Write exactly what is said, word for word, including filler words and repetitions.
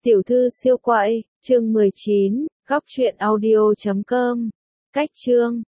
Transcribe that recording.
Tiểu thư siêu quậy, chương mười chín, góc truyện audio chấm com. Cách chương